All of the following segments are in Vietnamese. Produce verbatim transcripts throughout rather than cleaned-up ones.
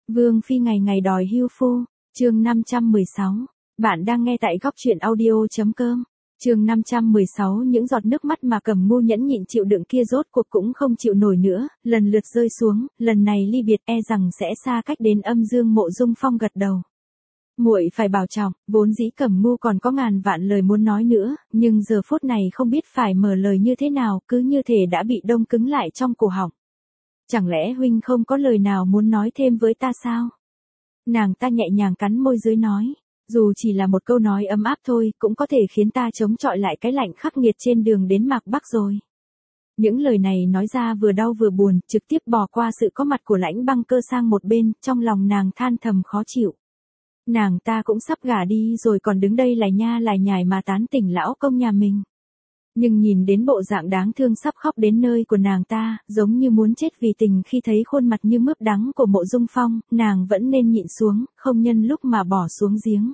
Vương phi ngày ngày đòi hưu phu, chương năm trăm mười sáu. Bạn đang nghe tại góc truyện audio.com. Chương năm trăm mười sáu. Những giọt nước mắt mà Cẩm Ngu nhẫn nhịn chịu đựng kia rốt cuộc cũng không chịu nổi nữa, lần lượt rơi xuống, lần này ly biệt e rằng sẽ xa cách đến âm dương. Mộ Dung Phong gật đầu. Muội phải bảo trọng, vốn dĩ Cẩm Ngu còn có ngàn vạn lời muốn nói nữa, nhưng giờ phút này không biết phải mở lời như thế nào, cứ như thể đã bị đông cứng lại trong cổ họng. Chẳng lẽ huynh không có lời nào muốn nói thêm với ta sao? Nàng ta nhẹ nhàng cắn môi dưới nói, dù chỉ là một câu nói ấm áp thôi, cũng có thể khiến ta chống chọi lại cái lạnh khắc nghiệt trên đường đến Mạc Bắc rồi. Những lời này nói ra vừa đau vừa buồn, trực tiếp bỏ qua sự có mặt của Lãnh Băng Cơ sang một bên, trong lòng nàng than thầm khó chịu. Nàng ta cũng sắp gả đi rồi còn đứng đây lải nha lải nhải mà tán tỉnh lão công nhà mình. Nhưng nhìn đến bộ dạng đáng thương sắp khóc đến nơi của nàng ta, giống như muốn chết vì tình khi thấy khuôn mặt như mướp đắng của Mộ Dung Phong, nàng vẫn nên nhịn xuống, không nhân lúc mà bỏ xuống giếng.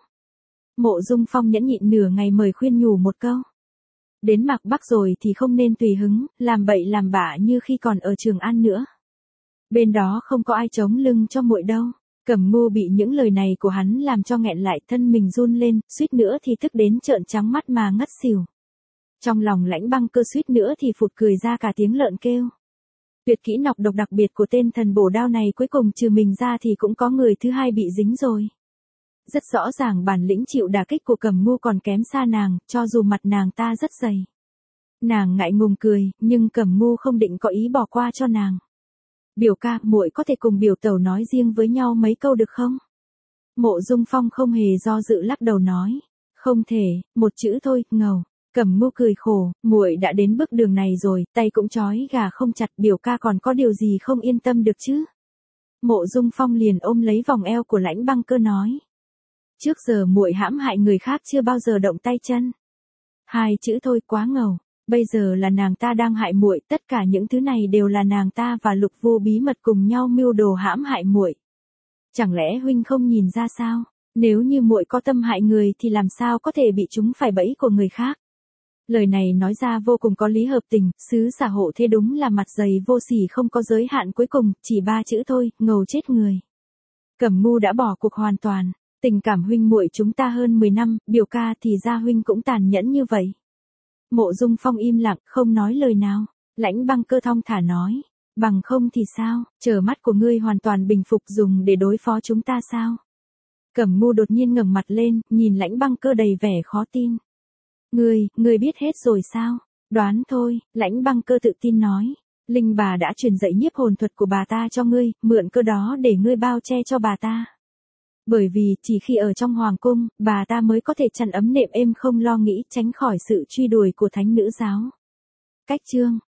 Mộ Dung Phong nhẫn nhịn nửa ngày mời khuyên nhủ một câu. Đến Mạc Bắc rồi thì không nên tùy hứng, làm bậy làm bạ như khi còn ở Trường An nữa. Bên đó không có ai chống lưng cho muội đâu. Cẩm Ngu bị những lời này của hắn làm cho nghẹn lại, thân mình run lên, suýt nữa thì tức đến trợn trắng mắt mà ngất xỉu. Trong lòng Lãnh Băng Cơ suýt nữa thì phụt cười ra cả tiếng lợn kêu. Tuyệt kỹ nọc độc đặc biệt của tên thần bổ đao này cuối cùng trừ mình ra thì cũng có người thứ hai bị dính rồi. Rất rõ ràng bản lĩnh chịu đả kích của Cẩm Ngu còn kém xa nàng, cho dù mặt nàng ta rất dày. Nàng ngại ngùng cười, nhưng Cẩm Ngu không định có ý bỏ qua cho nàng. Biểu ca, muội có thể cùng biểu tẩu nói riêng với nhau mấy câu được không? Mộ Dung Phong không hề do dự lắc đầu nói. Không thể, một chữ thôi, ngầu. Cẩm Ngu cười khổ, muội đã đến bước đường này rồi, tay cũng trói gà không chặt, biểu ca còn có điều gì không yên tâm được chứ? Mộ Dung Phong liền ôm lấy vòng eo của Lãnh Băng Cơ nói. Trước giờ muội hãm hại người khác chưa bao giờ động tay chân. Hai chữ thôi quá ngầu. Bây giờ là nàng ta đang hại muội, tất cả những thứ này đều là nàng ta và Lục Vô bí mật cùng nhau mưu đồ hãm hại muội. Chẳng lẽ huynh không nhìn ra sao? Nếu như muội có tâm hại người thì làm sao có thể bị chúng phải bẫy của người khác? Lời này nói ra vô cùng có lý hợp tình, sứ giả hộ thế đúng là mặt dày vô sỉ không có giới hạn, cuối cùng chỉ ba chữ thôi, ngầu chết người. Cẩm Ngu đã bỏ cuộc hoàn toàn, tình cảm huynh muội chúng ta hơn mười năm, biểu ca thì ra huynh cũng tàn nhẫn như vậy. Mộ Dung Phong im lặng, không nói lời nào. Lãnh Băng Cơ thong thả nói, bằng không thì sao, chờ mắt của ngươi hoàn toàn bình phục dùng để đối phó chúng ta sao? Cẩm Ngu đột nhiên ngẩng mặt lên, nhìn Lãnh Băng Cơ đầy vẻ khó tin. Ngươi, ngươi biết hết rồi sao? Đoán thôi, Lãnh Băng Cơ tự tin nói. Linh bà đã truyền dạy nhiếp hồn thuật của bà ta cho ngươi, mượn cơ đó để ngươi bao che cho bà ta. Bởi vì, chỉ khi ở trong hoàng cung, bà ta mới có thể chăn ấm nệm êm không lo nghĩ tránh khỏi sự truy đuổi của thánh nữ giáo. Cách chương.